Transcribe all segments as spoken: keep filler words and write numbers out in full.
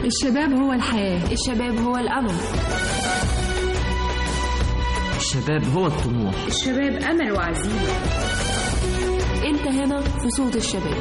الشباب هو الحياة، الشباب هو الأمل، الشباب هو الطموح، الشباب أمل وعزيمة. أنت هنا في صوت الشباب.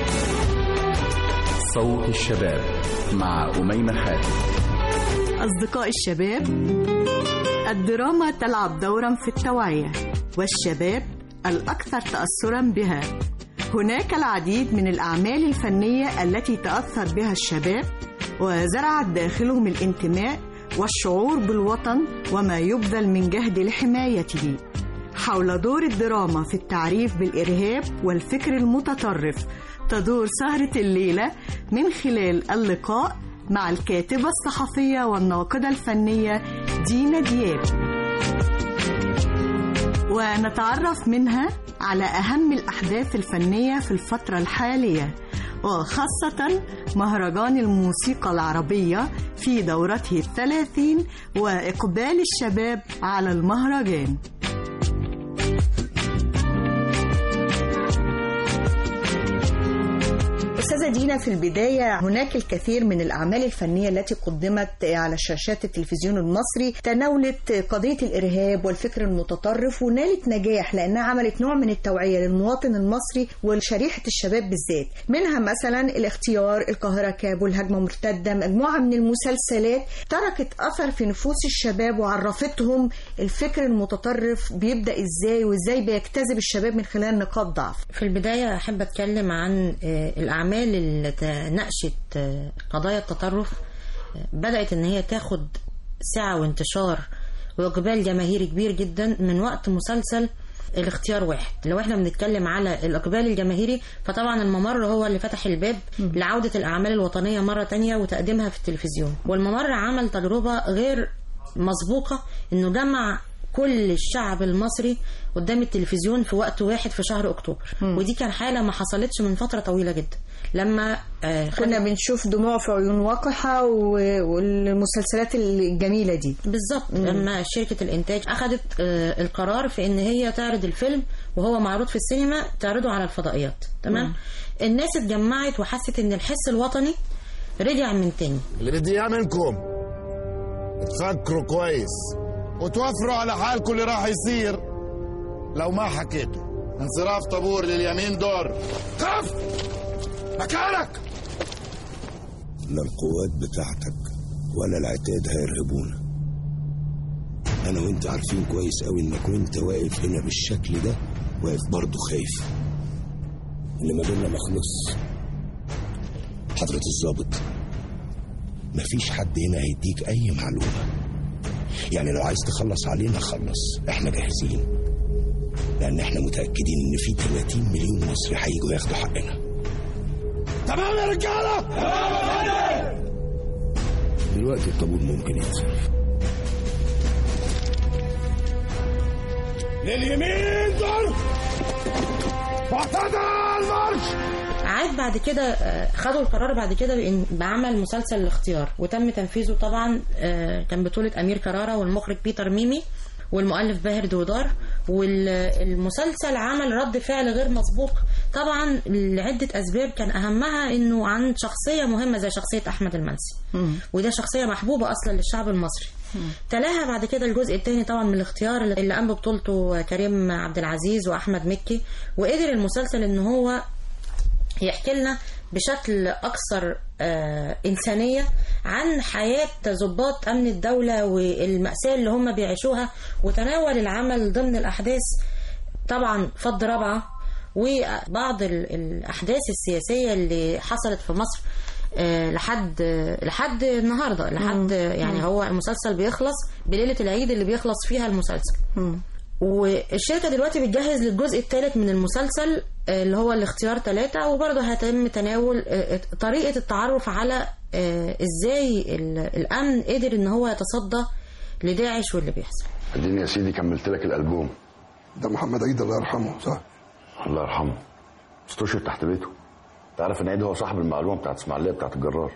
صوت الشباب مع أميمة حاتم. أصدقاء الشباب، الدراما تلعب دورا في التوعية، والشباب الأكثر تأثرا بها. هناك العديد من الأعمال الفنية التي تأثر بها الشباب وزرعت داخلهم الانتماء والشعور بالوطن وما يبذل من جهد لحمايته. حول دور الدراما في التعريف بالإرهاب والفكر المتطرف تدور سهرة الليلة من خلال اللقاء مع الكاتبة الصحفية والناقدة الفنية دينا دياب، ونتعرف منها على أهم الأحداث الفنية في الفترة الحالية، وخاصة مهرجان الموسيقى العربية في دورته الثلاثين وإقبال الشباب على المهرجان. أستاذة دينا، في البداية هناك الكثير من الأعمال الفنية التي قدمت على شاشات التلفزيون المصري تناولت قضية الإرهاب والفكر المتطرف ونالت نجاح لأنها عملت نوع من التوعية للمواطن المصري ولشريحة الشباب بالذات. منها مثلا الاختيار، القاهرة كابو، الهجمة مرتدة، مجموعة من المسلسلات تركت أثر في نفوس الشباب وعرفتهم الفكر المتطرف بيبدأ إزاي وإزاي بيجتذب الشباب من خلال نقاط ضعف. في البداية أحب أتكلم عن الأعمال اللي ناقشت قضايا التطرف، بدأت ان هي تاخد سعة وانتشار واقبال جماهيري كبير جدا من وقت مسلسل الاختيار واحد. لو احنا بنتكلم على الاقبال الجماهيري فطبعا الممر هو اللي فتح الباب لعودة الاعمال الوطنية مرة تانية وتقديمها في التلفزيون. والممر عمل تجربة غير مسبوقة انه جمع كل الشعب المصري قدام التلفزيون في وقت واحد في شهر اكتوبر. م. ودي كان حالة ما حصلتش من فترة طويلة جدا. لما آه كنا بنشوف دموع في عيون وقحة والمسلسلات الجميلة دي بالظبط. لما شركة الانتاج اخذت آه القرار في ان هي تعرض الفيلم وهو معروض في السينما تعرضه على الفضائيات، تمام. م. الناس اتجمعت وحست ان الحس الوطني رجع من تاني. اللي بدي اياه منكم تفكروا كويس وتوفروا على حالكم اللي راح يصير لو ما حكيتوا. انصراف طابور لليمين دور. قف مكانك. لا القوات بتاعتك ولا العتاد هيرهبونا. انا وانت عارفين كويس قوي انك وانت واقف هنا بالشكل ده واقف برضه خايف. اللي ما بيننا مخلص. حضرة الضابط، مفيش حد هنا هيديك اي معلومة، يعني لو عايز تخلص علينا خلص، احنا جاهزين، لان احنا متأكدين ان في ثلاثين مليون مصري هيجوا ياخدوا حقنا. تمام يا رجالة؟ دلوقتي الطابور ممكن ينصرف. لليمين دور. معتدل مارش. عاد بعد كده خدوا القرار بعد كده بعمل مسلسل الاختيار وتم تنفيذه. طبعا كان بطولة أمير كرارة والمخرج بيتر ميمي والمؤلف باهر دودار. والمسلسل عمل رد فعل غير مسبوق طبعا لعدة أسباب، كان أهمها أنه عن شخصية مهمة زي شخصية أحمد المنسي، وده شخصية محبوبة أصلا للشعب المصري. تلاها بعد كده الجزء الثاني طبعا من الاختيار اللي قام ببطولته كريم عبد العزيز وأحمد مكي، وقدر المسلسل أنه هو يحكي لنا بشكل أكثر آه إنسانية عن حياة ضباط أمن الدولة والمأساة اللي هم بيعيشوها، وتناول العمل ضمن الأحداث طبعا فض رابعة وبعض الأحداث السياسية اللي حصلت في مصر آه لحد آه لحد النهاردة لحد آه يعني هو المسلسل بيخلص بليلة العيد اللي بيخلص فيها المسلسل. والشركة دلوقتي بتجهز للجزء الثالث من المسلسل اللي هو الاختيار ثلاثة، وبرضه هيتم تناول طريقة التعرف على ازاي الامن قدر ان هو يتصدى لداعش واللي بيحصل. اديني يا سيدي كملت لك الالبوم ده. محمد عيد الله يرحمه، صح؟ الله يرحمه. استشهد تحت بيته. تعرف ان عيد هو صاحب المعلومه بتاعت اسماعيليه بتاعت الجرار.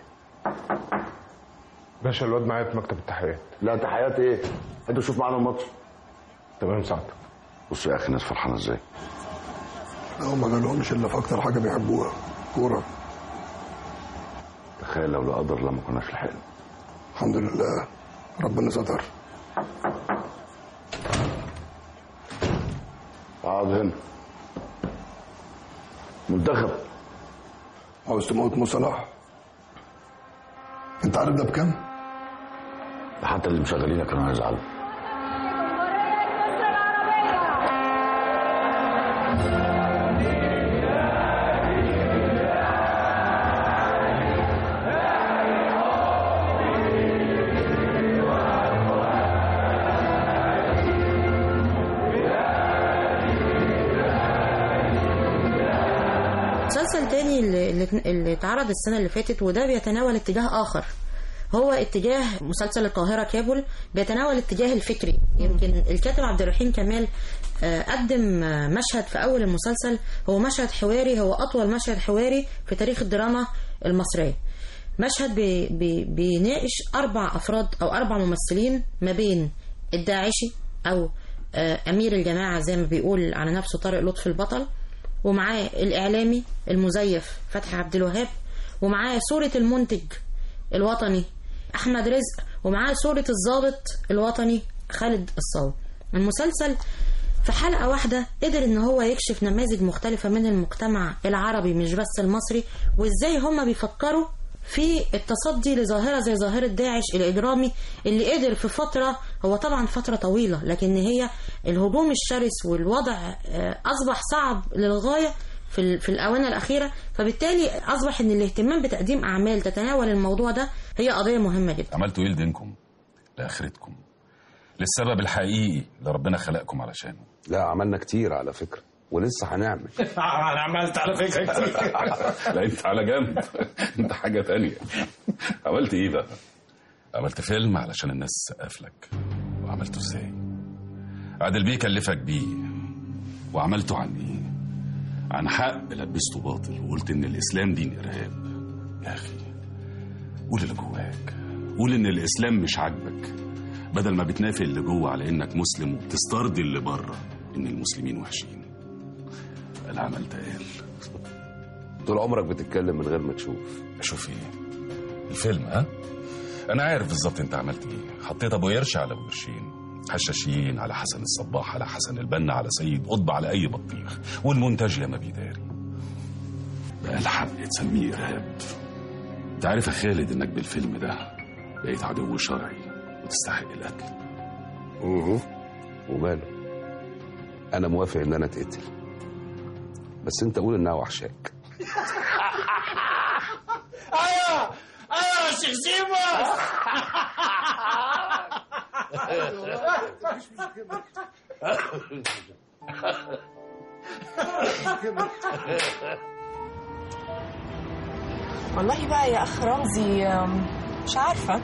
باشا الواد معايا في مكتب التحيات. لا تحيات ايه؟ انت شوف معانا الماتش. تمام ساعتك. بص يا اخي الناس فرحانه ازاي. لا هم ما لهمش الا في اكتر حاجه بيحبوها، كوره. تخيل لو لا قدر الله ما كناش لحقنا. الحمد لله ربنا ستر. اقعد هنا. منتخب عاوز تموت مو صلاح؟ انت عارف ده بكام؟ ده حتى اللي مشغلينك كانوا هيزعلوا. مسلسل تاني اللي, اللي اتعرض السنة اللي فاتت وده بيتناول اتجاه آخر، هو اتجاه مسلسل القاهرة كابل، بيتناول اتجاه الفكري. يمكن الكاتب عبد الرحيم كمال قدم مشهد في أول المسلسل، هو مشهد حواري، هو أطول مشهد حواري في تاريخ الدراما المصرية. مشهد بي بي بيناقش أربع أفراد أو أربع ممثلين ما بين الداعشي أو أمير الجماعة زي ما بيقول على نفسه طارق لطفي البطل، ومعاه الإعلامي المزيف فتحي عبد الوهاب، ومعاه صورة المنتج الوطني أحمد رزق، ومعاه صورة الضابط الوطني خالد الصاوي. المسلسل في حلقة واحدة قدر إن هو يكشف نماذج مختلفة من المجتمع العربي مش بس المصري، وإزاي هما بيفكروا في التصدي لظاهرة زي ظاهرة داعش الإجرامي اللي قدر في فترة، هو طبعا فترة طويلة، لكن هي الهجوم الشرس والوضع أصبح صعب للغاية في في الآونة الأخيرة، فبالتالي أصبح إن الاهتمام بتقديم أعمال تتناول الموضوع ده هي قضية مهمة جدا. عملتوا إيه لدينكم؟ لآخرتكم، للسبب الحقيقي اللي ربنا خلقكم علشانه. لا عملنا كتير على فكرة ولسه هنعمل. انا عملت على فكرة كتير. لا انت على جنب، انت حاجة تانية. عملت ايه بقى؟ عملت فيلم علشان الناس تسقف لك، وعملته ازاي؟ عادل بيه كلفك بيه، وعملته عن ايه؟ عن حق لبسته باطل وقلت ان الاسلام دين ارهاب. يا اخي قول اللي جواك، قول ان الاسلام مش عاجبك، بدل ما بتنافق اللي جوه على انك مسلم وبتسترضي اللي بره ان المسلمين وحشين. العمل تقال. طول عمرك بتتكلم من غير ما تشوف. اشوف ايه؟ الفيلم ها؟ انا عارف بالظبط انت عملت ايه. حطيت ابو قرش على ابو قرشين، حشاشين على حسن الصباح على حسن البنا على سيد قطب على اي بطيخ، والمونتاج يا ما بيداري. بقى الحق تسميه ارهاب. انت عارف يا خالد انك بالفيلم ده بقيت عدو شرعي وتستحق القتل. اها وماله؟ انا موافق ان انا اتقتل، بس انت قول انها وحشاك. ايوه ايوه يا شيخ شيمة. والله بقى يا اخ رمزي مش عارفه،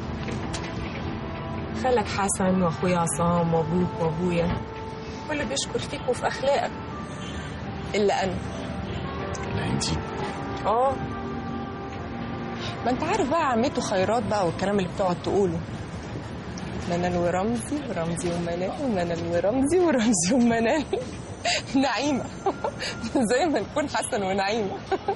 خالك حسن واخويا عصام وابوك وابويا كل بيشكر فيك وفي اخلاقك الا انا. لا انتي؟ اه ما انت عارف بقى عمته خيرات بقى والكلام اللي بتقعد تقوله، منال ورمزي ورمزي ومنال ومنال ورمزي ورمزي ومنال نعيمه زي ما نكون حسن ونعيمه.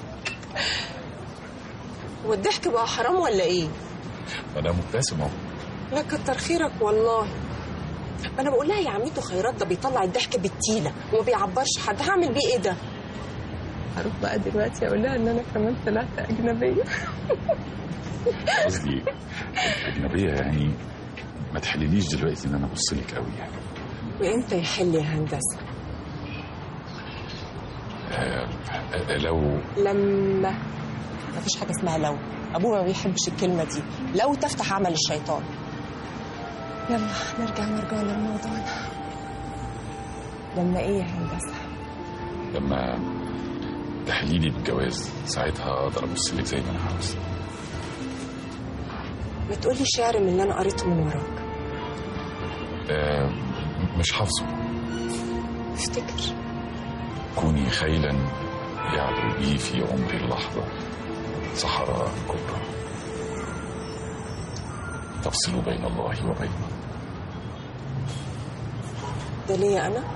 والضحك بقى حرام ولا ايه؟ انا مبتسم اهو. لا كتر خيرك والله. ما انا بقول لها يا عمته خيرات ده بيطلع الضحك بالتيله وما بيعبرش حد، هعمل بيه ايه ده؟ هروح بقى دلوقتي اقول لها ان انا كمان طلعت اجنبيه. قصدي اجنبيه يعني ما تحلليش دلوقتي ان انا ابص لك قوي يعني. وامتى يحل يا هندسه؟ آه لو لما مفيش حاجه اسمها لو، ابوه ما بيحبش الكلمه دي، لو تفتح عمل الشيطان. يلا نرجع نرجع لموضوعنا. لما ايه يا هندسه؟ لما تحليلي بالجواز، ساعتها اقدر ابص لك زي ما انا عاوز. ما تقولي شعر من اللي انا قريته من وراك. آه مش حافظه. افتكر. كوني خيلا يعدو بي في عمري اللحظه صحراء كبرى تفصل بين الله وبينه. ده ليا انا؟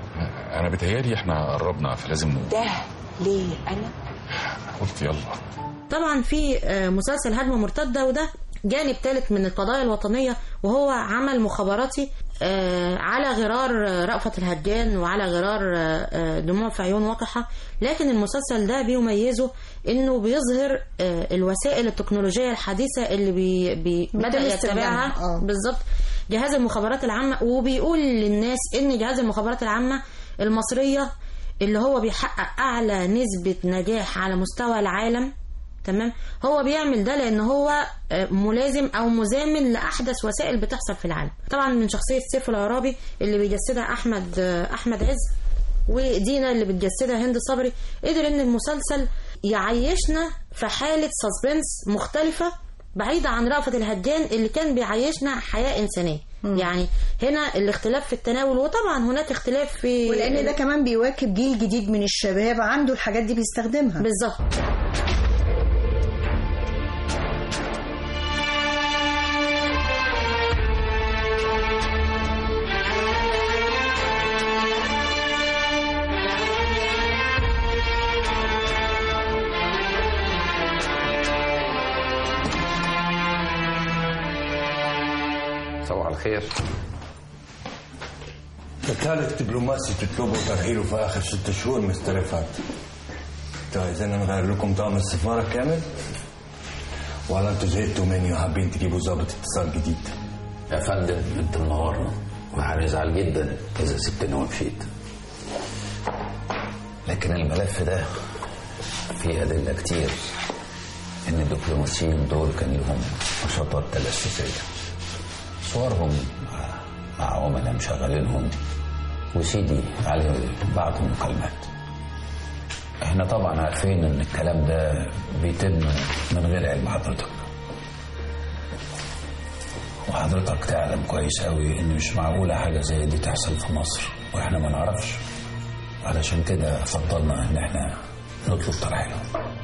انا بتهيالي احنا قربنا فلازم نقول ده ليه انا؟ قلت يلا. طبعا في مسلسل هجمة مرتدة، وده جانب ثالث من القضايا الوطنية، وهو عمل مخابراتي على غرار رأفت الهجان وعلى غرار دموع في عيون وقحة. لكن المسلسل ده بيميزه انه بيظهر الوسائل التكنولوجية الحديثة اللي بي بي بدأ يتبعها بالظبط جهاز المخابرات العامة، وبيقول للناس ان جهاز المخابرات العامة المصرية اللي هو بيحقق اعلى نسبة نجاح على مستوى العالم، تمام، هو بيعمل ده لان هو ملازم او مزامن لاحدث وسائل بتحصل في العالم. طبعا من شخصيه سيف العرابي اللي بيجسدها احمد احمد عز، ودينا اللي بتجسدها هند صبري، قدر ان المسلسل يعيشنا في حاله سسبنس مختلفه بعيده عن رأفت الهجان اللي كان بيعيشنا حياه انسانيه. م. يعني هنا الاختلاف في التناول، وطبعا هناك اختلاف في، ولان ده كمان بيواكب جيل جديد من الشباب عنده الحاجات دي بيستخدمها بالظبط. صباح الخير. ثالث دبلوماسي تطلبوا ترحيله في اخر ست شهور مستر رفعت. انتوا عايزين نغير لكم طقم السفاره كامل؟ ولا انتوا زهقتوا مني وحابين تجيبوا ضابط اتصال جديد؟ يا فندم انت منورنا، وهنزعل جدا اذا سبتني ومشيت. لكن الملف ده فيه ادله كتير ان الدبلوماسيين دول كان لهم نشاطات تجسسيه، صورهم مع عملاء مشغلينهم، وسيدي عليه بعض المكالمات. احنا طبعا عارفين ان الكلام ده بيتم من غير علم حضرتك، وحضرتك تعلم كويس قوي ان مش معقولة حاجة زي دي تحصل في مصر واحنا ما نعرفش. علشان كده فضلنا ان احنا نطلب ترحيلهم.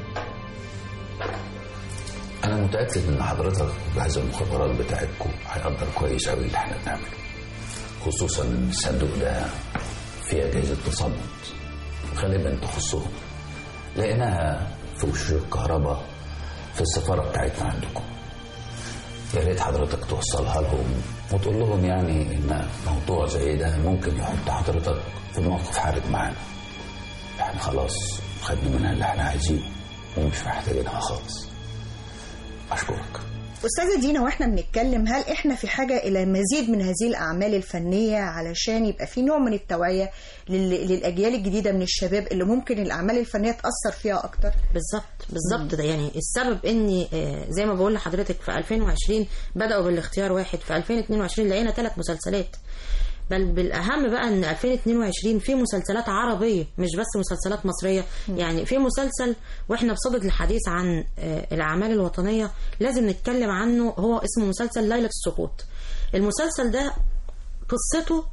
انا متأكد ان حضرتك جهاز المخابرات بتاعتكم هيقدر كويس قوي اللي احنا بنعمله، خصوصا ان الصندوق ده فيه اجهزة تصنت غالبا تخصهم، لقيناها في وش الكهرباء في السفارة بتاعتنا عندكم. يا ريت حضرتك توصلها لهم وتقول لهم يعني ان موضوع زي ده ممكن يحط حضرتك في موقف حرج معانا. احنا خلاص خدنا منها اللي احنا عايزينه ومش محتاجينها خالص. اشكرك. أستاذة دينا، وإحنا بنتكلم هل إحنا في حاجة إلى مزيد من هذه الأعمال الفنية علشان يبقى في نوع من التوعية للأجيال الجديدة من الشباب اللي ممكن الأعمال الفنية تأثر فيها أكتر؟ بالظبط بالظبط. ده يعني السبب إني زي ما بقول لحضرتك في ألفين وعشرين بدأوا بالاختيار واحد، في ألفين واثنين وعشرين لقينا ثلاث مسلسلات، بل بالأهم بقى إن ألفين واثنين وعشرين في مسلسلات عربية مش بس مسلسلات مصرية. م. يعني في مسلسل، وإحنا بصدد الحديث عن الأعمال الوطنية لازم نتكلم عنه، هو اسمه مسلسل ليلة السقوط. المسلسل ده قصته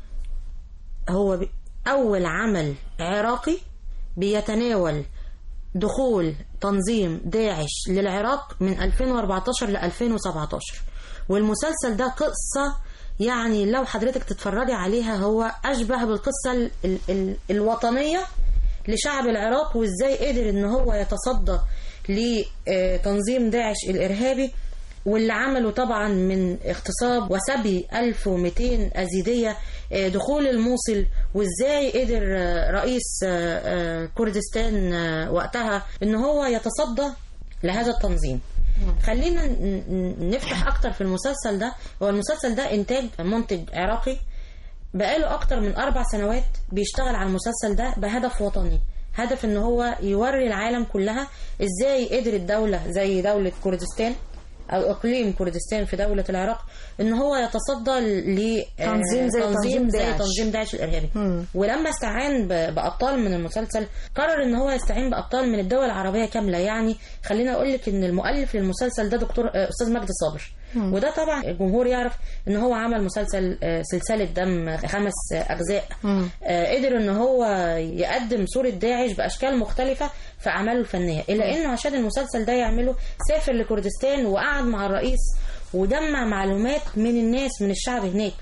هو أول عمل عراقي بيتناول دخول تنظيم داعش للعراق من ألفين وأربعتاشر ل ألفين وسبعتاشر، والمسلسل ده قصة يعني لو حضرتك تتفرجي عليها هو أشبه بالقصة ال ال ال الوطنية لشعب العراق، وإزاي قدر إن هو يتصدى لتنظيم داعش الإرهابي، واللي عمله طبعا من اغتصاب وسبي ألف ومئتين أزيدية، دخول الموصل، وإزاي قدر رئيس كردستان وقتها إن هو يتصدى لهذا التنظيم. خلينا نفتح اكتر في المسلسل ده. هو المسلسل ده انتاج منتج عراقي بقاله اكتر من اربع سنوات بيشتغل على المسلسل ده بهدف وطني، هدف ان هو يوري العالم كلها ازاي قدرت دولة زي دولة كردستان او اقليم كردستان في دولة العراق ان هو يتصدى لتنظيم زي تنظيم زي تنظيم داعش الارهابي. مم. ولما استعان بابطال من المسلسل قرر ان هو يستعين بابطال من الدول العربية كاملة. يعني خلينا اقول لك ان المؤلف للمسلسل ده دكتور استاذ مجدي صابر. مم. وده طبعا الجمهور يعرف ان هو عمل مسلسل سلسلة دم خمس اجزاء. مم. قدر ان هو يقدم صورة داعش باشكال مختلفة في اعماله الفنية، الا انه عشان المسلسل ده يعمله سافر لكردستان وقعد مع الرئيس وجمع معلومات من الناس من الشعب هناك،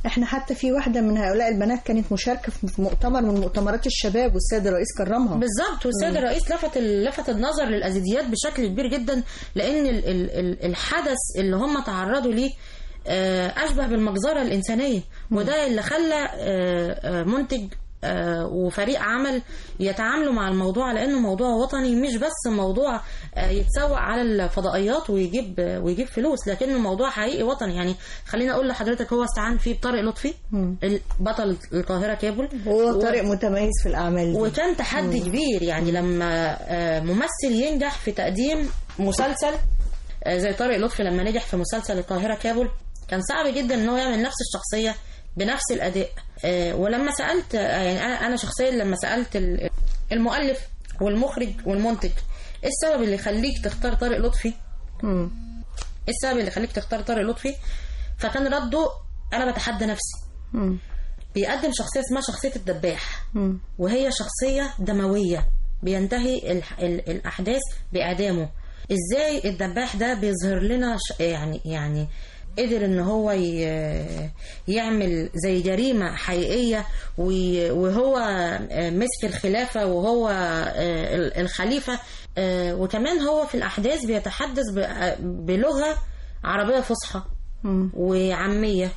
احنا حتى في واحده من هؤلاء البنات كانت مشاركه في مؤتمر من مؤتمرات الشباب والسيد الرئيس كرمها. بالظبط، والسيد الرئيس لفت لفت النظر للازيديات بشكل كبير جدا، لان ال ال الحدث اللي هم تعرضوا ليه اشبه بالمجزره الانسانيه، وده اللي خلى منتج وفريق عمل يتعاملوا مع الموضوع على انه موضوع وطني، مش بس موضوع يتسوق على الفضائيات ويجيب ويجيب فلوس، لكنه موضوع حقيقي وطني. يعني خليني اقول لحضرتك، هو استعان فيه بطارق لطفي بطل القاهره كابل، هو طارق متميز في الاعمال دي، وكان تحدي مم. كبير. يعني لما ممثل ينجح في تقديم مسلسل زي طارق لطفي، لما نجح في مسلسل القاهره كابل، كان صعب جدا ان هو يعمل نفس الشخصيه بنفس الاداء. أه ولما سالت، يعني انا شخصيا لما سالت المؤلف والمخرج والمنتج ايه السبب اللي يخليك تختار طارق لطفي، امم ايه السبب اللي يخليك تختار طارق لطفي، فكان رده انا بتحدى نفسي. امم بيقدم شخصيه اسمها شخصيه الدباح، امم وهي شخصيه دمويه بينتهي ال ال الاحداث باعدامه. ازاي الدباح ده بيظهر لنا يعني يعني قدر ان هو يعمل زي جريمة حقيقية، وهو مسك الخلافة وهو الخليفة، وكمان هو في الأحداث بيتحدث بلغة عربية فصحى وعامية،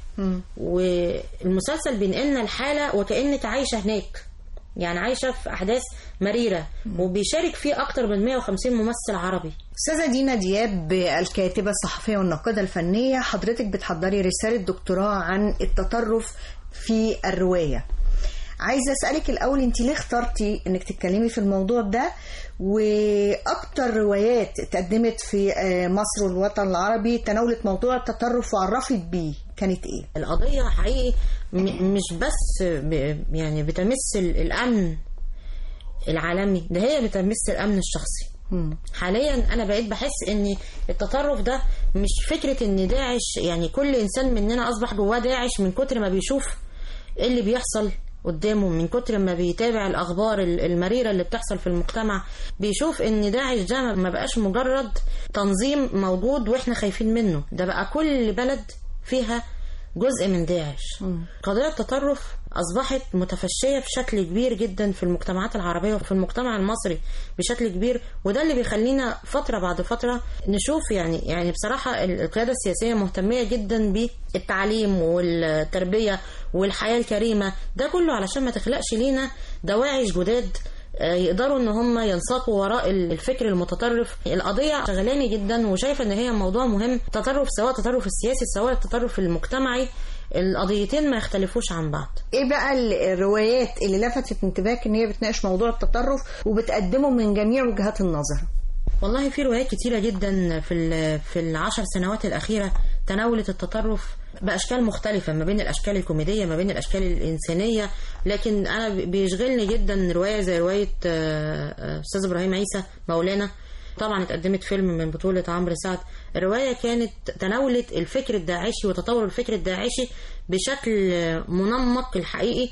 والمسلسل بينقلنا الحالة وكأنك عايشة هناك، يعني عايشة في أحداث مريرة، وبيشارك فيه أكتر من مئة وخمسين ممثل عربي. أستاذة دينا دياب، الكاتبة الصحفية والناقدة الفنية، حضرتك بتحضري رسالة دكتوراه عن التطرف في الرواية. عايزة أسألك الأول، أنت ليه اخترتي أنك تتكلمي في الموضوع ده؟ وأكتر روايات اتقدمت في مصر والوطن العربي تناولت موضوع التطرف وعرفت بيه كانت إيه؟ القضية حقيقي مش بس يعني بتمس الأمن العالمي، ده هي بتمس الأمن الشخصي. حاليا أنا بقيت بحس أن التطرف ده مش فكرة أن داعش، يعني كل إنسان مننا أصبح جواه داعش من كتر ما بيشوف إيه اللي بيحصل قدامه، من كتر ما بيتابع الأخبار المريرة اللي بتحصل في المجتمع، بيشوف ان داعش ده ما بقاش مجرد تنظيم موجود واحنا خايفين منه، ده بقى كل بلد فيها جزء من داعش. قضية التطرف أصبحت متفشية بشكل كبير جدا في المجتمعات العربية وفي المجتمع المصري بشكل كبير، وده اللي بيخلينا فترة بعد فترة نشوف يعني يعني بصراحة القيادة السياسية مهتمية جدا بالتعليم والتربية والحياة الكريمة، ده كله علشان ما تخلقش لينا دواعش جداد يقدروا ان هم ينساقوا وراء الفكر المتطرف. القضية شغلاني جدا وشايفة ان هي موضوع مهم، التطرف سواء التطرف السياسي سواء التطرف المجتمعي، القضيتين ما يختلفوا عن بعض. ايه بقى الروايات اللي لفتت انتباهك ان هي بتناقش موضوع التطرف وبتقدمه من جميع وجهات النظر؟ والله في روايات كتيرة جدا في في العشر سنوات الأخيرة تناولت التطرف بأشكال مختلفة، ما بين الأشكال الكوميدية ما بين الأشكال الإنسانية، لكن أنا بيشغلني جدا رواية زي رواية أستاذ إبراهيم عيسى مولانا، طبعا اتقدمت فيلم من بطولة عمرو سعد. الرواية كانت تناولت الفكر الداعشي وتطور الفكر الداعشي بشكل منمق الحقيقي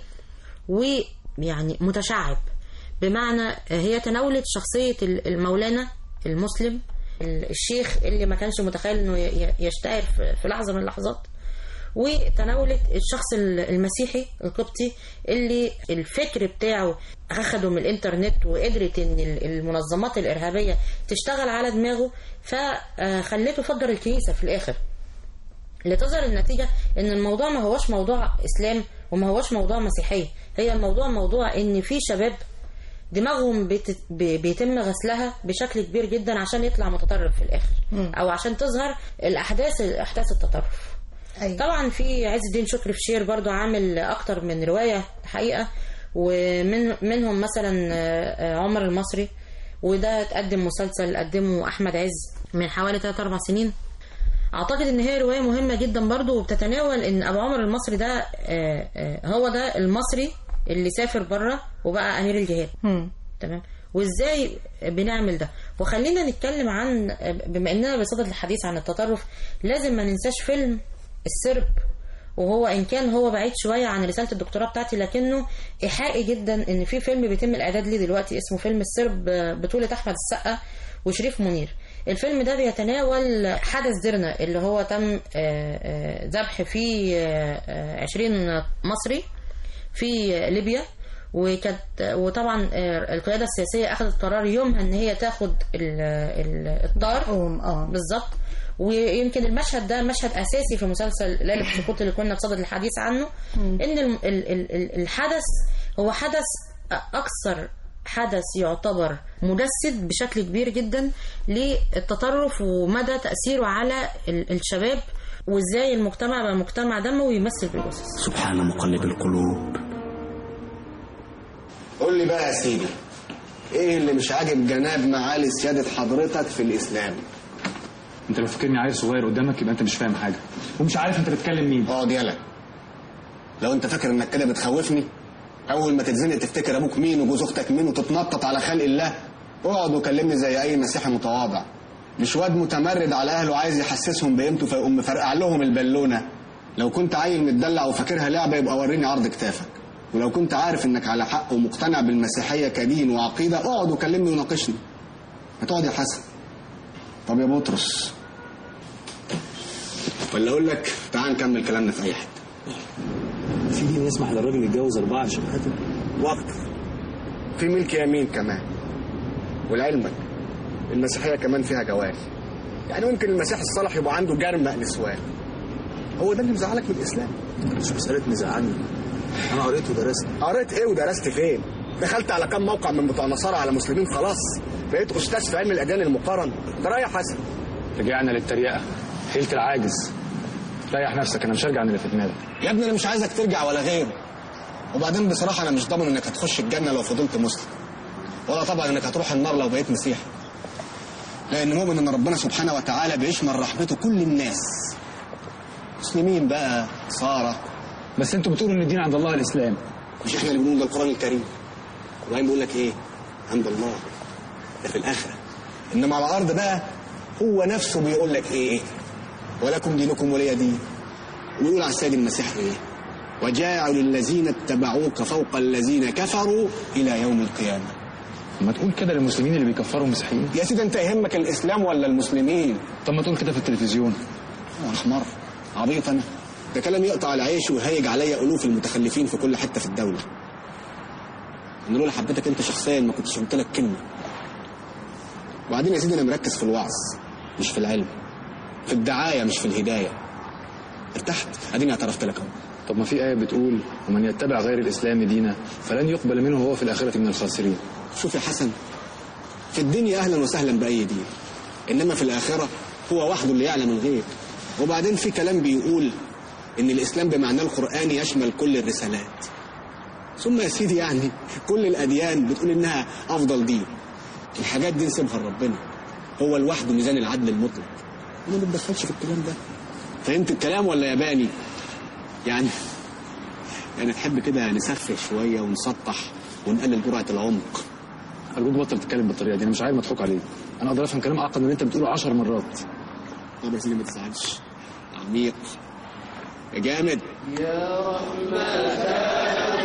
ويعني متشعب، بمعنى هي تناولت شخصية المولانا المسلم الشيخ اللي ما كانش متخيل انه يشتهر في لحظة من اللحظات، وتناولت الشخص المسيحي القبطي اللي الفكر بتاعه أخده من الانترنت وقدرت ان المنظمات الإرهابية تشتغل على دماغه، فخلته فجر الكنيسة في الآخر، لتظهر النتيجة ان الموضوع ما هوش موضوع إسلام وما هوش موضوع مسيحية، هي الموضوع موضوع ان في شباب دماغهم بيت... بيتم غسلها بشكل كبير جدا عشان يطلع متطرف في الآخر، م. أو عشان تظهر الأحداث أحداث التطرف. أيوة. طبعا في عز الدين شكري فشير برضو عامل أكتر من رواية حقيقة، ومن منهم مثلا عمر المصري، وده اتقدم مسلسل قدمه أحمد عز من حوالي ثلاث أربع سنين. أعتقد إن هي رواية مهمة جدا برضو، وبتتناول إن أبو عمر المصري ده هو ده المصري اللي سافر بره وبقى أمير الجهاد. تمام. وإزاي بنعمل ده؟ وخلينا نتكلم عن، بما إننا بصدد الحديث عن التطرف، لازم ما ننساش فيلم السرب، وهو إن كان هو بعيد شوية عن رسالة الدكتوراه بتاعتي لكنه إيحائي جدا. إن في فيلم بيتم الإعداد ليه دلوقتي اسمه فيلم السرب، بطولة أحمد السقا وشريف منير. الفيلم ده بيتناول حدث ديرنا اللي هو تم ذبح فيه عشرين مصري في ليبيا، وكانت وطبعا القياده السياسيه اخذت قرار يومها ان هي تاخد الطار بالظبط. ويمكن المشهد ده مشهد اساسي في مسلسل ليلة السقوط اللي كنا بصدد الحديث عنه، ان الحدث هو حدث اكثر حدث يعتبر مجسد بشكل كبير جدا للتطرف ومدى تأثيره على الشباب، وازاي المجتمع بقى مجتمع دموي ويمثل بالأسس. سبحان مقلب القلوب. قول لي بقى يا سيدي، ايه اللي مش عاجب جناب معالي سيادة حضرتك في الإسلام؟ انت لو فاكرني عيل صغير قدامك يبقى انت مش فاهم حاجة ومش عارف انت بتتكلم مين. اقعد يالا. لو انت فاكر انك كده بتخوفني، اول ما تتزنق تفتكر ابوك مين وجوز اختك مين وتتنطط على خلق الله، اقعد وكلمني زي اي مسيحي متواضع، مش واد متمرد على اهله عايز يحسسهم بقيمته فيقوم مفرقع لهم البالونه. لو كنت عيل متدلع وفاكرها لعبه يبقى وريني عرض كتافك، ولو كنت عارف انك على حق ومقتنع بالمسيحيه كدين وعقيده اقعد وكلمني وناقشني. هتقعد يا حسن؟ طب يا بطرس، ولا اقول لك تعال نكمل كلامنا في اي حته. في دين يسمح للراجل يتجوز أربعة عشان خاطر واكتر، في ملك يمين كمان. ولعلمك المسيحيه كمان فيها جواز، يعني ممكن المسيح الصالح يبقى عنده جرمق نسوان. هو ده اللي مزعلك من الاسلام؟ مش مساله مزعلني، انا قريت ودرست. قريت ايه ودرست فين؟ دخلت على كام موقع من بتوع نصارى على مسلمين خلاص بقيت استاذ في علم الاديان المقارن. ده رايح حسن. رجعنا للتريقه، حيله العاجز. ريح نفسك، انا مش هرجع عن اللي في دماغك. يا ابني انا مش عايزك ترجع ولا غيره. وبعدين بصراحه انا مش ضامن انك هتخش الجنه لو فضلت مسلم، ولا طبعا انك هتروح النار لو بقيت مسيحي، لان مؤمن ان ربنا سبحانه وتعالى بيشمل رحمته كل الناس، مسلمين بقى صارة. بس انتوا بتقولوا ان الدين عند الله الاسلام. مش احنا اللي بنقول ده القران الكريم. وبعدين بيقول لك ايه؟ عند الله ده في الاخره، انما على الارض بقى هو نفسه بيقول لك ايه؟ ولكم دينكم ولي دين. ويقول على السيد المسيح ايه؟ وجاعل الذين اتبعوك فوق الذين كفروا الى يوم القيامه. ما تقول كده للمسلمين اللي بيكفروا المسيحيين. يا سيدي انت يهمك الاسلام ولا المسلمين؟ طب ما تقول كده في التلفزيون. يا حمار عبيط انا، ده كلام يقطع العيش ويهيج عليا الوف المتخلفين في كل حته في الدوله. انا لولا حبيتك انت شخصيا ما كنتش قلت لك كلمه. وبعدين يا سيدي انا مركز في الوعظ مش في العلم، في الدعايه مش في الهدايه. ارتحت اديني اعترفت لك اهو. طب ما في ايه بتقول ومن يتبع غير الاسلام دينا فلن يقبل منه وهو في الاخره من الخاسرين. شوف يا حسن، في الدنيا اهلا وسهلا باي دين، انما في الاخره هو وحده اللي يعلم الغيب. وبعدين في كلام بيقول ان الاسلام بمعنى القراني يشمل كل الرسالات. ثم يا سيدي يعني كل الاديان بتقول انها افضل دين. الحاجات دي نسيبها لربنا، هو لوحده ميزان العدل المطلق. انا ما بتدخلش في الكلام ده. فهمت الكلام ولا ياباني؟ يعني يعني تحب كده نسفه شويه ونسطح ونقلل جرعه العمق. ارجوك بطل تتكلم بالطريقه دي، انا مش عايز مضحوك عليك. انا اقدر افهم كلام اعقد من اللي انت بتقوله عشر مرات. طب يا سيدي ما تزعلش، عميق يا جامد. يا رحمن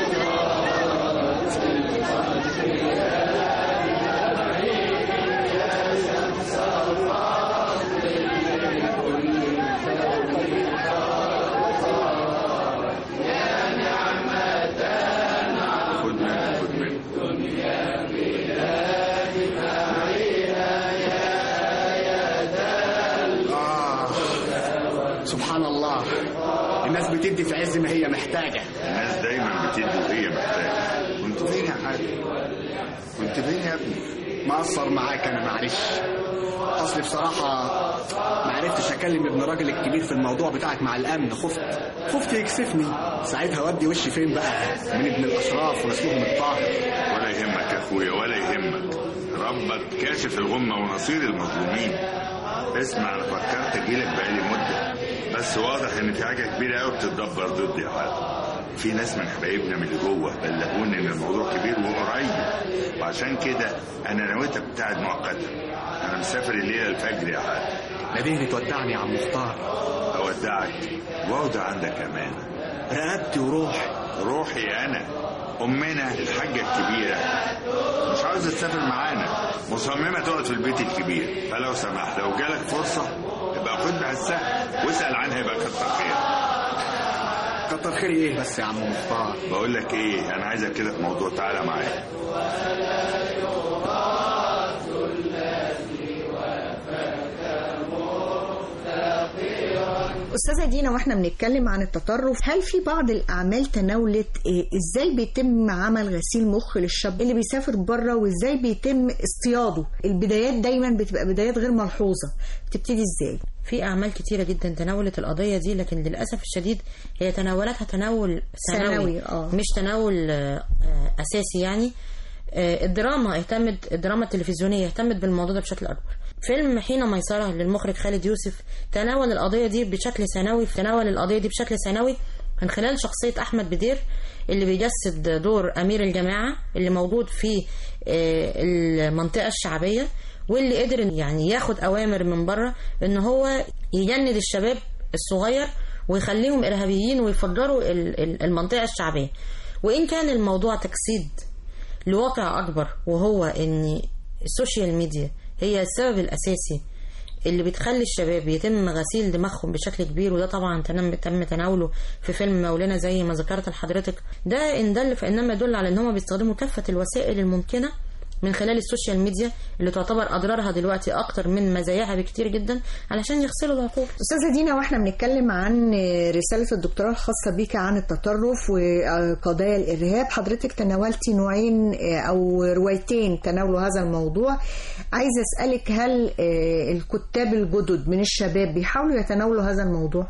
سبحان الله، الناس بتدي في عز ما هي محتاجة. الناس دايما بتدي وهي محتاجة. كنت فين يا حاج؟ كنت فين يا ابني؟ مقصر معاك أنا معلش. أصلي بصراحة ما عرفتش أكلم ابن راجل الكبير في الموضوع بتاعك مع الأمن. خفت خفت يكسفني. ساعتها ودي وشي فين بقى؟ من ابن الأشراف ونسلهم الطاهر. ولا يهمك يا أخويا ولا يهمك، ربك كاشف الغمة ونصير المظلومين. اسمع، أنا فكرت أجيلك بقالي مدة، بس واضح إن في حاجة كبيرة أوي بتتدبر ضدي يا حاج. في ناس من حبايبنا من اللي جوه بلغوني إن الموضوع كبير وقريب، وعشان كده أنا نويت أبتعد مؤقتا. أنا مسافر الليلة الفجر يا حاج. ناديني تودعني يا عم مختار. أودعك وأودع عندك أمانة. رقبتي وروحي. روحي أنا أمنا الحاجة الكبيرة مش عاوزة تسافر معانا، مصممة تقعد في البيت الكبير، فلو سمحت لو جالك فرصة يبقى خد بهالسهل واسأل عنها، يبقى كتر خير. كتر خير ايه بس يا عم مختار؟ بقول لك ايه، انا عايزك كده في موضوع، تعالى معايا. أستاذة دينا، واحنا بنتكلم عن التطرف، هل في بعض الأعمال تناولت إيه ازاي بيتم عمل غسيل مخ للشاب اللي بيسافر بره وازاي بيتم اصطياده؟ البدايات دايما بتبقى بدايات غير ملحوظة، بتبتدي ازاي؟ في أعمال كتيرة جدا تناولت القضية دي، لكن للأسف الشديد هي تناولتها تناول ثانوي، ثانوي آه. مش تناول آه أساسي يعني. آه الدراما اهتمت، الدراما التلفزيونية اهتمت بالموضوع ده بشكل أكبر. فيلم حين ميسرة للمخرج خالد يوسف تناول القضية دي بشكل ثانوي، تناول القضية دي بشكل ثانوي من خلال شخصية أحمد بدير اللي بيجسد دور أمير الجماعة اللي موجود في المنطقة الشعبية، واللي قدر يعني ياخد أوامر من بره إن هو يجند الشباب الصغير ويخليهم إرهابيين ويفجروا المنطقة الشعبية. وإن كان الموضوع تجسيد لواقع أكبر، وهو إن السوشيال ميديا هي السبب الأساسي اللي بتخلي الشباب يتم غسيل دماغهم بشكل كبير، وده طبعا تم تناوله في فيلم مولانا زي ما ذكرت لحضرتك. ده إن دل فإنما يدل على إن هم بيستخدموا كافة الوسائل الممكنة من خلال السوشيال ميديا اللي تعتبر أضرارها دلوقتي أكتر من مزاياها بكتير جدا علشان يغسلوا العقول. أستاذة دينا، واحنا بنتكلم عن رسالة الدكتوراه الخاصة بيك عن التطرف وقضايا الإرهاب، حضرتك تناولتي نوعين أو روايتين تناولوا هذا الموضوع. عايزة أسألك، هل الكتاب الجدد من الشباب بيحاولوا يتناولوا هذا الموضوع؟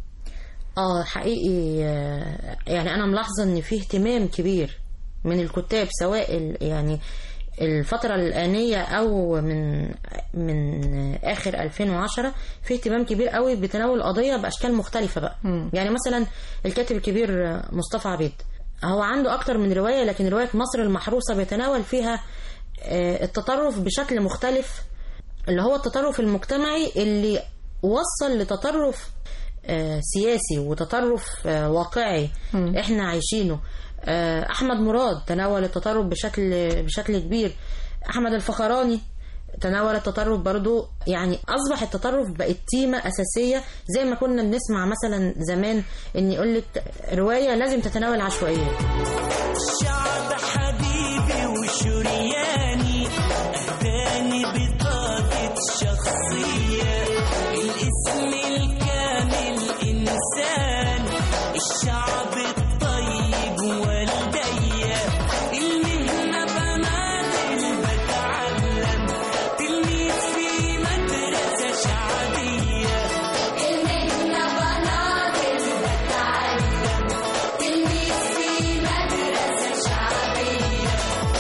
آه حقيقي، يعني أنا ملاحظة إن فيه اهتمام كبير من الكتاب، سواء يعني الفترة الآنية أو من من آخر ألفين وعشرة، في اهتمام كبير قوي بتناول القضية بأشكال مختلفة بقى. م. يعني مثلا الكاتب الكبير مصطفى عبيد هو عنده أكتر من رواية، لكن رواية مصر المحروسة بيتناول فيها التطرف بشكل مختلف، اللي هو التطرف المجتمعي اللي وصل لتطرف سياسي وتطرف واقعي م. احنا عايشينه. أحمد مراد تناول التطرف بشكل بشكل كبير. أحمد الفخراني تناول التطرف برضو. يعني أصبح التطرف بقت تيمة أساسية، زي ما كنا بنسمع مثلا زمان إن يقولك رواية لازم تتناول عشوائية. الشعب حبيبي وشرياني أهداني بطاقة شخصية، الاسم الكامل إنسان، الشعب الطيب والدية، المهنة بنادل بتعلم، تلميذ في مدرسة شعبية، المهنة بنادل بتعلم، تلميذ في مدرسة شعبية،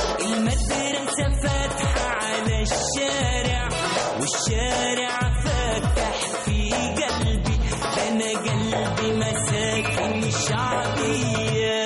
المدرسة فاتحة على الشارع والشارع فاتح في قلبي، أنا قلبي مساكن شعبية.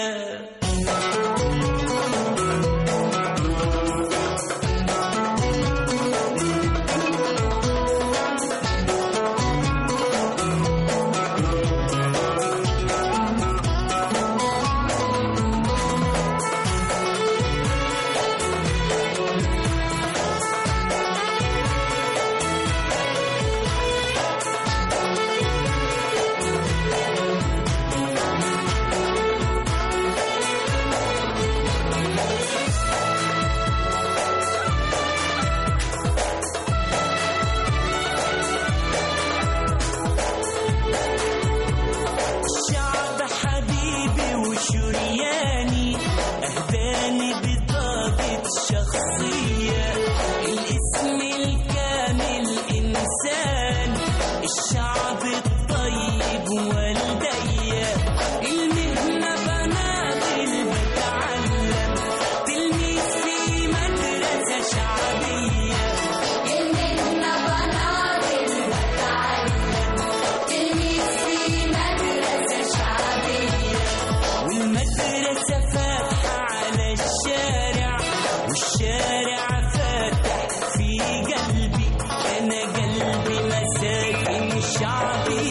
شعبي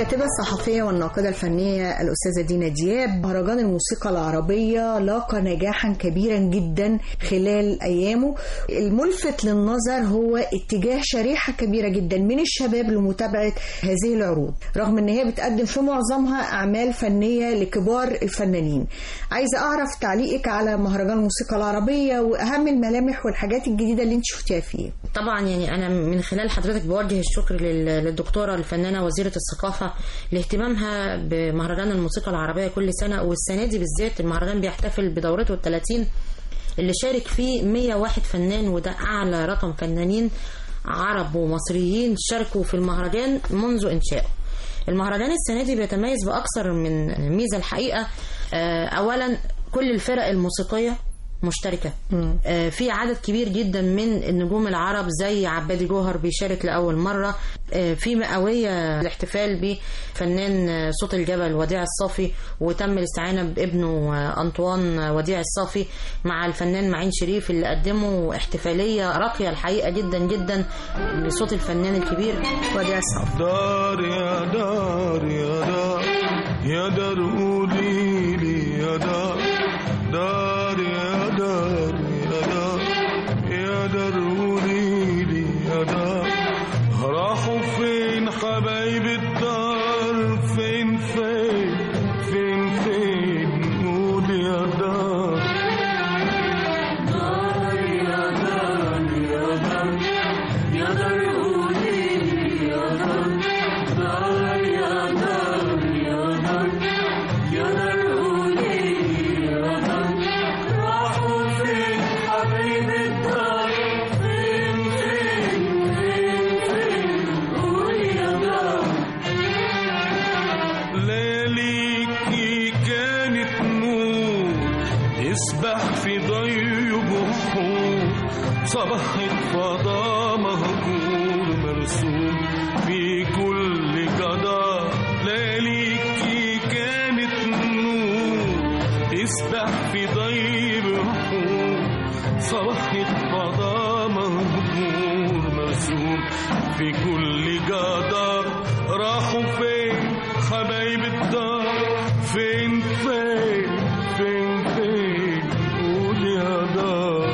الكاتبة الصحفية والناقدة الفنية الأستاذة دينا دياب، مهرجان الموسيقى العربية لاقى نجاحا كبيرا جدا خلال أيامه. الملفت للنظر هو اتجاه شريحة كبيرة جدا من الشباب لمتابعة هذه العروض، رغم ان هي بتقدم في معظمها أعمال فنية لكبار الفنانين. عايزة أعرف تعليقك على مهرجان الموسيقى العربية وأهم الملامح والحاجات الجديدة اللي انت شفتيها فيه. طبعا يعني أنا من خلال حضرتك بوجه الشكر للدكتورة الفنانة وزيرة الثقافة لاهتمامها بمهرجان الموسيقى العربية كل سنة، والسنة دي بالذات المهرجان بيحتفل بدورته الثلاثين اللي شارك فيه مية وواحد فنان، وده أعلى رقم فنانين عرب ومصريين شاركوا في المهرجان منذ إنشائه. المهرجان السنة دي بيتميز بأكثر من ميزة الحقيقة. أولا كل الفرق الموسيقية مشتركة، آه في عدد كبير جدا من النجوم العرب زي عبادي جوهر بيشارك لأول مرة، آه في مئوية الاحتفال بفنان صوت الجبل وديع الصافي، وتم الاستعانة بابنه آه أنطوان وديع الصافي مع الفنان معين شريف اللي قدموا احتفالية راقية الحقيقة جدا جدا لصوت الفنان الكبير وديع الصافي. دار يا دار يا دار يا دار قولي لي يا دار دار يا دار يا دار يا دار قوليلي يا دار راحوا فين حبايب الدار؟ فين فين فين فين قولي يا دار دار يا دار يا دار يا دار قوليلي يا دار دار يا دار يا دار يا دار قوليلي يا دار يسبح في ضي بحور صباحك فضاء مهجور مرسوم في كل جدار. لياليكي كانت نور يسبح في ضي بحور صباحك فضاء مهجور مرسوم في كل جدار. راحوا فين حبايب الدار؟ فين فين فين فين قول يا دار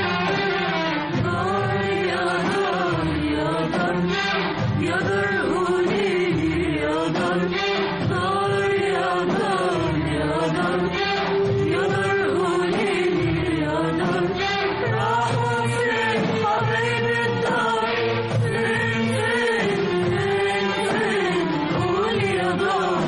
دار يا دار يا دار يا دار قوليلي يا دار دار يا دار يا دار يا دار قوليلي يا دار. راحوا فين حبايب الدار؟ فين فين فين فين قول يا دار.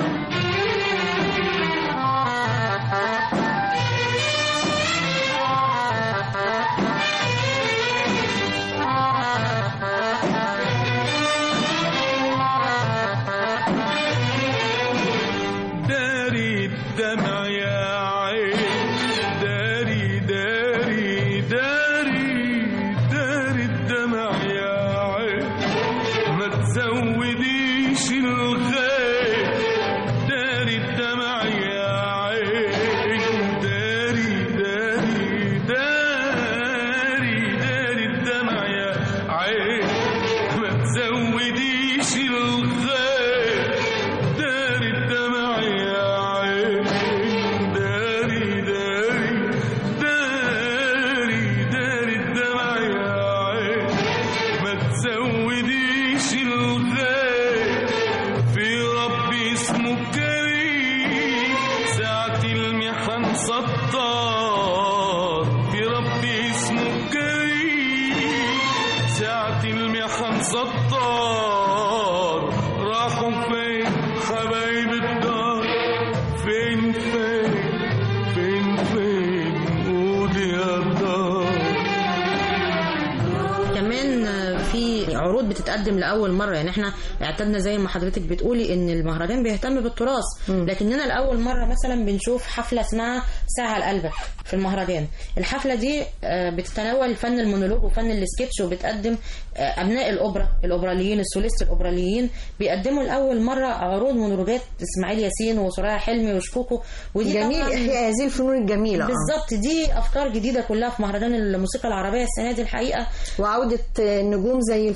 داري الدمع يا عين داري داري داري داري الدمع يا عين ما تزوديش الغيب. داري الدمع يا عين داري داري داري داري الدمع يا عين ما تزوديش الغيب. داري الدمع يا عين داري داري داري داري الدمع يا عين ما تزوديش الغيب. في ربي اسمه كريم ساعة المحن ستار. في ربي اسمه كريم ساعة المحن ستار. راحوا فين حبايب الدار؟ فين فين فين فين قول يا دار. كمان في عروض بتتقدم لأول مرة، يعني احنا اعتدنا زي ما حضرتك بتقولي ان المهرجان بيهتم بالتراث، لكننا لأول مرة مثلا بنشوف حفلة اسمها ساعة لقلبك في المهرجان. الحفلة دي بتتناول فن المونولوج وفن السكتش، وبتقدم أبناء الأوبرا الأوبراليين السوليست الأوبراليين بيقدموا لأول مرة عروض مونولوجات إسماعيل ياسين وسرايا حلمي وشكوكو. ودي جميل هذه الفنون الجميلة بالظبط. دي أفكار جديدة كلها في مهرجان الموسيقى العربية السنة دي الحقيقة، وعودة نجوم زي الفنان عبد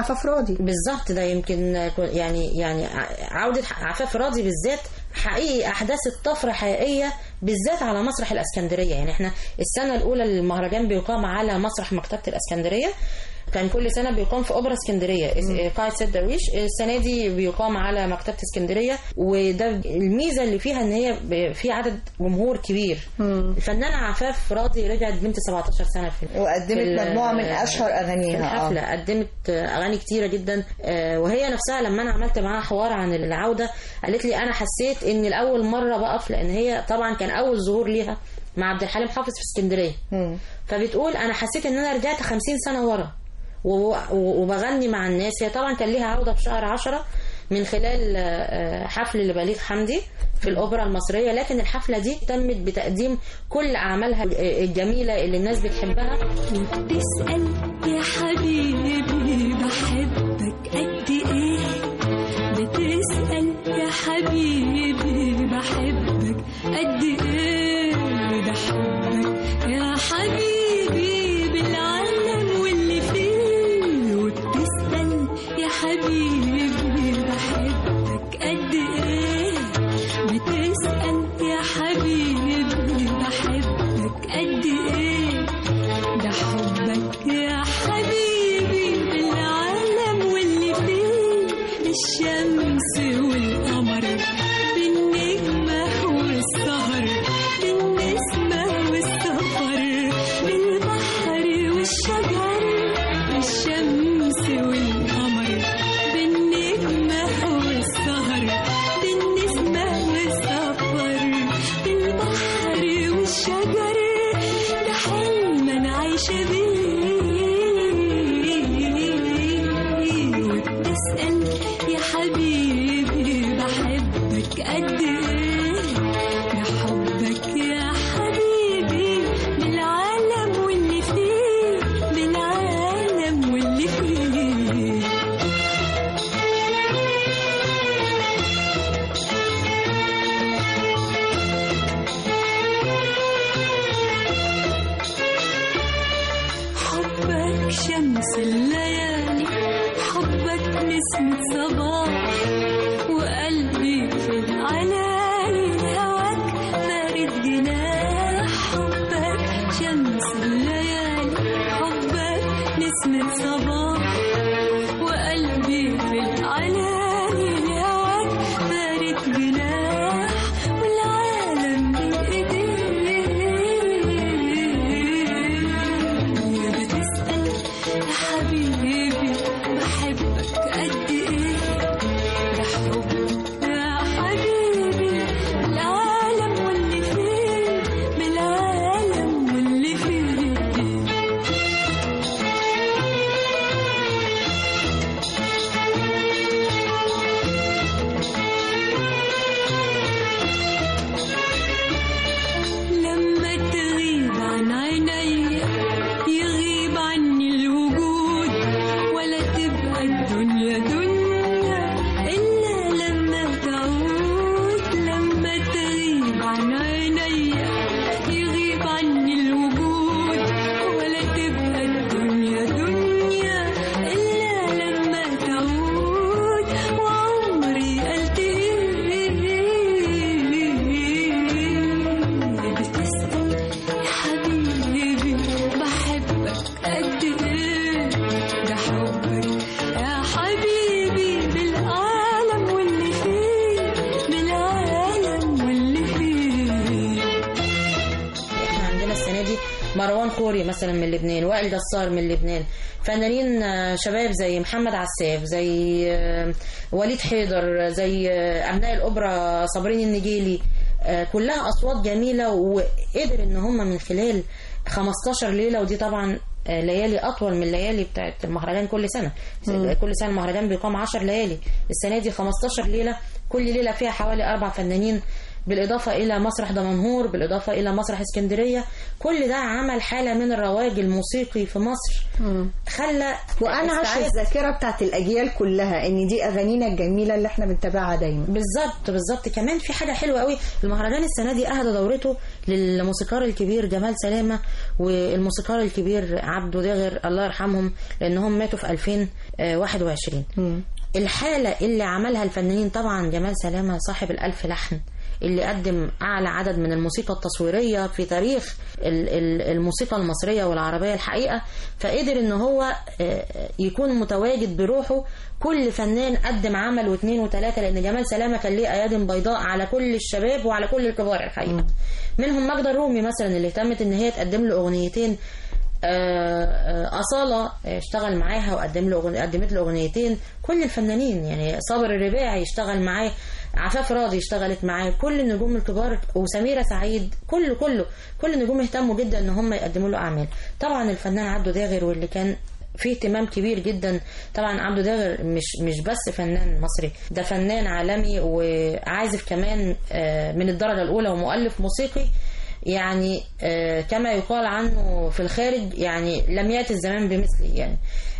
عفاف راضي. بالظبط، ده يمكن يعني يعني عودة عفاف راضي بالذات حقيقي أحداثت طفرة حقيقية بالذات على مسرح الإسكندرية. يعني احنا السنة الأولى المهرجان بيقام على مسرح مكتبة الإسكندرية، كان كل سنة بيقام في أوبرا اسكندرية قاعة سيد درويش. السنة دي بيقام على مكتبة اسكندرية، وده الميزة اللي فيها ان هي في عدد جمهور كبير. مم. الفنانة عفاف راضي رجعت بنت سبعتاشر سنة في وقدمت مجموعة من أشهر أغانيها في الحفلة. آه. قدمت أغاني كتيرة جدا، وهي نفسها لما أنا عملت معاها حوار عن العودة قالت لي أنا حسيت ان الأول مرة بقف، لأن هي طبعا كان أول ظهور ليها مع عبد الحليم حافظ في اسكندرية. مم. فبتقول أنا حسيت ان أنا رجعت خمسين سنة ورا وبغني مع الناس. هي طبعا كان ليها عودة في شهر عشرة من خلال حفل لبليغ حمدي في الأوبرا المصرية، لكن الحفلة دي تمت بتقديم كل أعمالها الجميلة اللي الناس بتحبها. بتسأل يا حبيبي بحبك قد إيه، بتسأل يا حبيبي بحبك قد إيه، بحبك يا حبيبي بالعالم واللي فيه، وبتسأل يا حبيبي بحبك قد إيه، بتسأل يا حبيبي بحبك قد إيه، ده حبك يا حبيبي بالعالم واللي فيه، الشمس والقمر بالنجمة والسهر بالنسمة والسفر بالبحر والشجر، الشمس والقمر بالنجمة والسهر بالنسمة والسفر بالبحر والشجر، ده حلم أنا عايشة بيه. وبتسأل يا حبيبي بحبك قد إيه، ده حبك يا حبيبي بالعالم واللي فيه، بالعالم واللي فيه. حبك شمس الليالي، حبك نسمة صباح، وقلبي في العلالي هواك فارد جناح، حبك شمس الليالي، حبك نسمة صباح، وقلبي في العلالي هواك فارد جناح، والعالم بين ايديك. بتسأل يا حبيبي بحبك قد ايه، ده حبك يا حبيبي بالعالم واللي فيه، بالعالم واللي فيه. لما تغيب عن عيني يغيب عني الوجود، ولا تبقى الدنيا دنيا إلا لما تعود. لما تغيب عن عيني يغيب عني الوجود، ولا تبقى الدنيا دنيا إلا لما تعود. وعمري قلت بتسأل يا حبيبي بحبك قد إيه، ده حبك يا حبيبي بالعالم واللي فيه، بالعالم واللي فيه. احنا عندنا السنة دي مروان خوري مثلا من لبنان، وائل جسار من لبنان، فنانين شباب زي محمد عساف، زي وليد حيدر، زي أبناء الأوبرا صابرين النجيلي، كلها أصوات جميلة، وقدر إن هم من خلال خمستاشر ليلة، ودي طبعا ليالي أطول من الليالي بتاعت المهرجان كل سنة. مم. كل سنة المهرجان بيقام عشر ليالي، السنة دي خمستاشر ليلة، كل ليلة فيها حوالي أربع فنانين بالإضافة إلى مسرح دمنهور، بالإضافة إلى مسرح اسكندرية. كل ده عمل حالة من الرواج الموسيقي في مصر. مم. خلى وأنا عاش الذاكرة بتاعت الأجيال كلها إن دي أغانينا الجميلة اللي احنا بنتابعها دايما. بالظبط بالظبط. كمان في حاجة حلوة قوي، المهرجان السنة دي أهدى دورته للموسيقار الكبير جمال سلامة والموسيقار الكبير عبده داغر الله يرحمهم، لأنهم ماتوا في ألفين وواحد وعشرين. مم. الحالة اللي عملها الفنانين، طبعا جمال سلامة صاحب الألف لحن اللي قدم أعلى عدد من الموسيقى التصويرية في تاريخ الموسيقى المصرية والعربية الحقيقة، فقدر إن هو يكون متواجد بروحه. كل فنان قدم عمل واثنين وثلاثة، لأن جمال سلامة كان ليه أياد بيضاء على كل الشباب وعلى كل الكبار الحقيقة. منهم ماجدة الرومي مثلا اللي اهتمت إن هي تقدم له أغنيتين. أصالة اشتغل معاها وقدم له قدمت له أغنيتين. كل الفنانين يعني صابر الرباعي اشتغل معاه، عفاف راضي اشتغلت معاه، كل النجوم الكبار وسميرة سعيد، كله كله كل النجوم اهتموا جدا ان هم يقدموا له اعمال. طبعا الفنان عبده داغر واللي كان فيه اهتمام كبير جدا. طبعا عبده داغر مش مش بس فنان مصري، ده فنان عالمي وعازف كمان من الدرجة الأولى ومؤلف موسيقي، يعني كما يقال عنه في الخارج يعني لم يأتي الزمان بمثله. يعني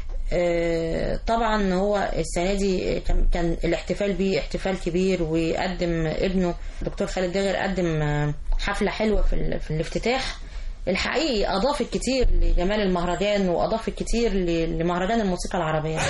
طبعا هو السنة دي كان الاحتفال بيه احتفال كبير، وقدم ابنه دكتور خالد داغر قدم حفلة حلوة في, في الافتتاح. الحقيقي أضاف الكثير لجمال المهرجان وأضاف الكثير لمهرجان الموسيقى العربية.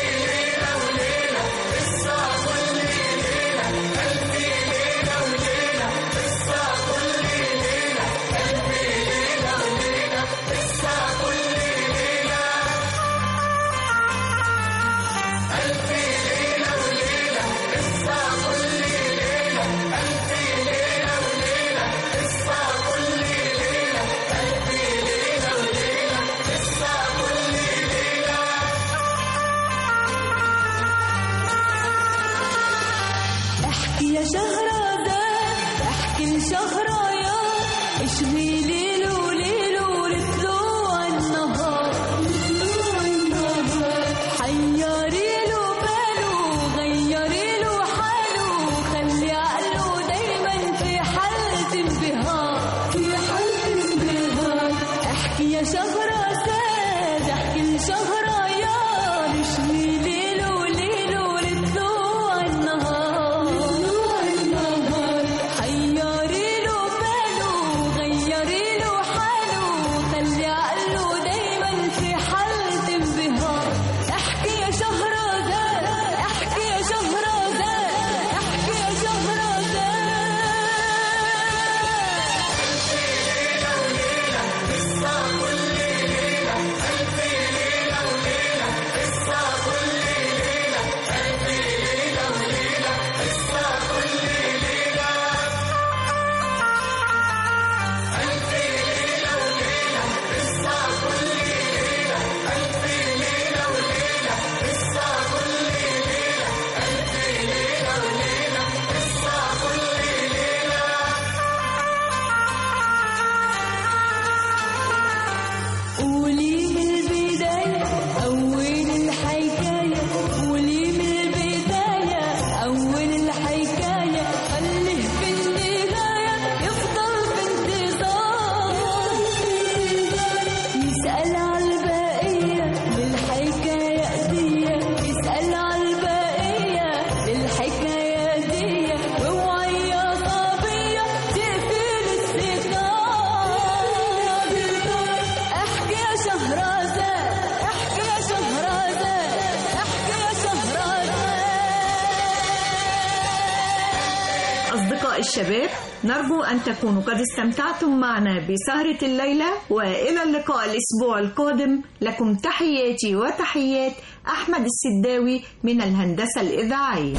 الشباب، نرجو أن تكونوا قد استمتعتم معنا بسهرة الليلة، وإلى اللقاء الأسبوع القادم. لكم تحياتي وتحيات أحمد السداوي من الهندسة الإذاعية.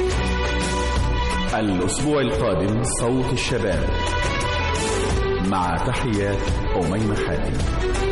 الأسبوع القادم صوت الشباب، مع تحيات أميمة حاتم.